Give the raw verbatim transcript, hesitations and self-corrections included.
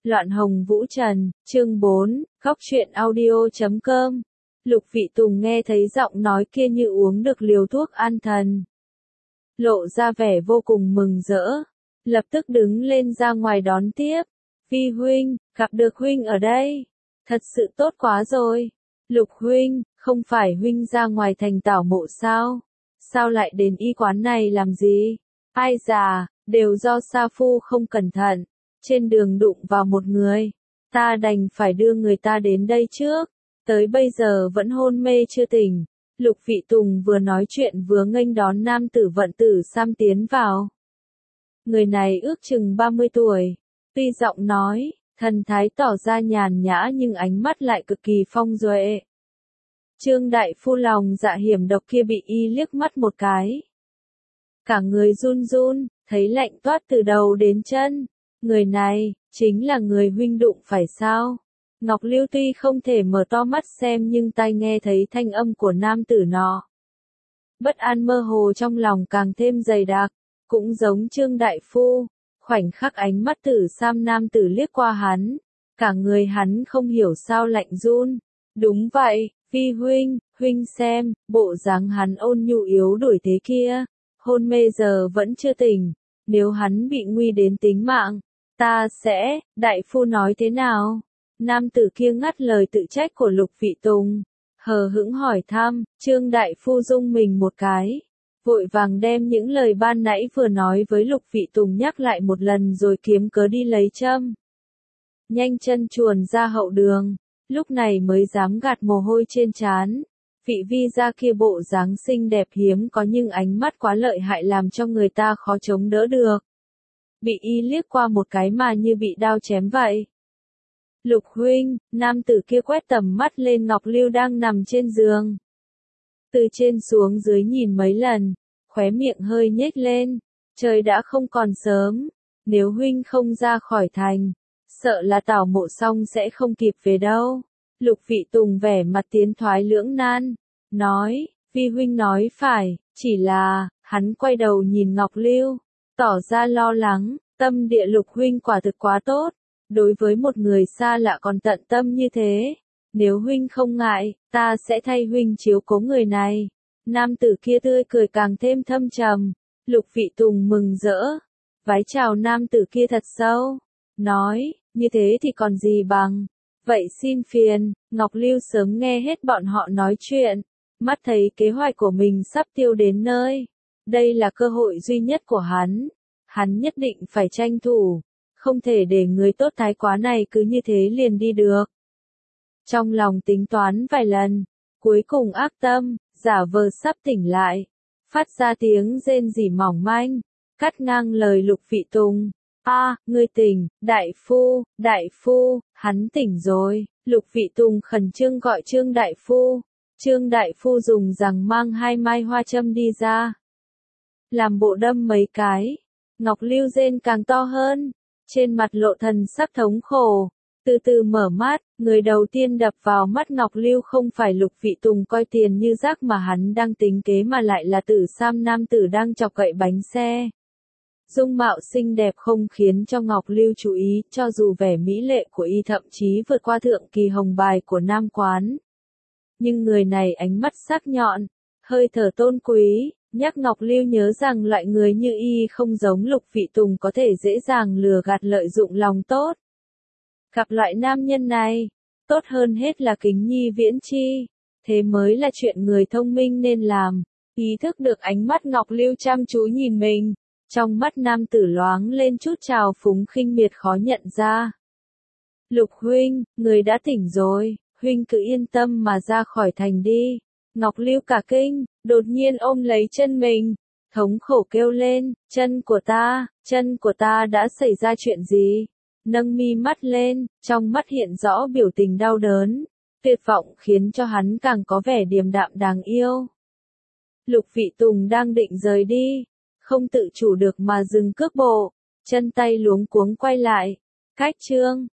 Loạn hồng vũ trần, chương bốn, góc truyện audio chấm com. Lục Vị Tùng nghe thấy giọng nói kia như uống được liều thuốc an thần. Lộ ra vẻ vô cùng mừng rỡ. Lập tức đứng lên ra ngoài đón tiếp. Vi huynh, gặp được huynh ở đây. Thật sự tốt quá rồi. Lục huynh, không phải huynh ra ngoài thành tảo mộ sao? Sao lại đến y quán này làm gì? Ai già, đều do sa phu không cẩn thận. Trên đường đụng vào một người. Ta đành phải đưa người ta đến đây trước. Tới bây giờ vẫn hôn mê chưa tỉnh. Lục Vị Tùng vừa nói chuyện vừa nghênh đón nam tử vận tử Sam tiến vào. Người này ước chừng ba mươi tuổi. Tuy giọng nói, thần thái tỏ ra nhàn nhã nhưng ánh mắt lại cực kỳ phong duệ. Trương đại phu lòng dạ hiểm độc kia bị y liếc mắt một cái. Cả người run run, thấy lạnh toát từ đầu đến chân. Người này, chính là người huynh đụng phải sao? Ngọc Lưu tuy không thể mở to mắt xem nhưng tai nghe thấy thanh âm của nam tử nọ. Bất an mơ hồ trong lòng càng thêm dày đặc, cũng giống Trương đại phu. Khoảnh khắc ánh mắt tử Sam nam tử liếc qua hắn, cả người hắn không hiểu sao lạnh run. Đúng vậy, Vi huynh, huynh xem, bộ dáng hắn ôn nhu yếu đuổi thế kia, hôn mê giờ vẫn chưa tỉnh, nếu hắn bị nguy đến tính mạng, ta sẽ, đại phu nói thế nào? Nam tử kia ngắt lời tự trách của Lục Vị Tùng, hờ hững hỏi thăm. Trương đại phu rung mình một cái, vội vàng đem những lời ban nãy vừa nói với Lục Vị Tùng nhắc lại một lần rồi kiếm cớ đi lấy châm. Nhanh chân chuồn ra hậu đường, lúc này mới dám gạt mồ hôi trên trán. Vị vi gia kia bộ dáng xinh đẹp hiếm có nhưng ánh mắt quá lợi hại làm cho người ta khó chống đỡ được. Bị y liếc qua một cái mà như bị đao chém vậy. Lục huynh, nam tử kia quét tầm mắt lên Ngọc Lưu đang nằm trên giường. Từ trên xuống dưới nhìn mấy lần, khóe miệng hơi nhếch lên. Trời đã không còn sớm, nếu huynh không ra khỏi thành, sợ là tảo mộ xong sẽ không kịp về đâu. Lục Vị Tùng vẻ mặt tiến thoái lưỡng nan, nói, Vi huynh nói phải, chỉ là, hắn quay đầu nhìn Ngọc Lưu, tỏ ra lo lắng, tâm địa Lục huynh quả thực quá tốt, đối với một người xa lạ còn tận tâm như thế, nếu huynh không ngại, ta sẽ thay huynh chiếu cố người này. Nam tử kia tươi cười càng thêm thâm trầm, Lục Vị Tùng mừng rỡ, vái chào nam tử kia thật sâu, nói, như thế thì còn gì bằng. Vậy xin phiền. Ngọc Lưu sớm nghe hết bọn họ nói chuyện, mắt thấy kế hoạch của mình sắp tiêu đến nơi. Đây là cơ hội duy nhất của hắn. Hắn nhất định phải tranh thủ, không thể để người tốt thái quá này cứ như thế liền đi được. Trong lòng tính toán vài lần, cuối cùng ác tâm, giả vờ sắp tỉnh lại, phát ra tiếng rên rỉ mỏng manh, cắt ngang lời Lục Vị Tùng. A, à, ngươi tỉnh, đại phu, đại phu, hắn tỉnh rồi. Lục Vị Tùng khẩn trương gọi Trương đại phu. Trương đại phu dùng rằng mang hai mai hoa châm đi ra. Làm bộ đâm mấy cái. Ngọc Lưu rên càng to hơn. Trên mặt lộ thần sắc thống khổ. Từ từ mở mắt, người đầu tiên đập vào mắt Ngọc Lưu không phải Lục Vị Tùng coi tiền như rác mà hắn đang tính kế mà lại là Tử Sam nam tử đang chọc cậy bánh xe. Dung mạo xinh đẹp không khiến cho Ngọc Lưu chú ý, cho dù vẻ mỹ lệ của y thậm chí vượt qua thượng kỳ hồng bài của nam quán. Nhưng người này ánh mắt sắc nhọn, hơi thở tôn quý, nhắc Ngọc Lưu nhớ rằng loại người như y không giống Lục Vị Tùng có thể dễ dàng lừa gạt lợi dụng lòng tốt. Gặp loại nam nhân này, tốt hơn hết là kính nhi viễn chi, thế mới là chuyện người thông minh nên làm. Ý thức được ánh mắt Ngọc Lưu chăm chú nhìn mình. Trong mắt nam tử loáng lên chút trào phúng khinh miệt khó nhận ra. Lục huynh, người đã tỉnh rồi, huynh cứ yên tâm mà ra khỏi thành đi. Ngọc Lưu cả kinh, đột nhiên ôm lấy chân mình, thống khổ kêu lên, chân của ta, chân của ta đã xảy ra chuyện gì? Nâng mi mắt lên, trong mắt hiện rõ biểu tình đau đớn, tuyệt vọng khiến cho hắn càng có vẻ điềm đạm đáng yêu. Lục Vị Tùng đang định rời đi. Không tự chủ được mà dừng cước bộ, chân tay luống cuống quay lại. Cách Trương,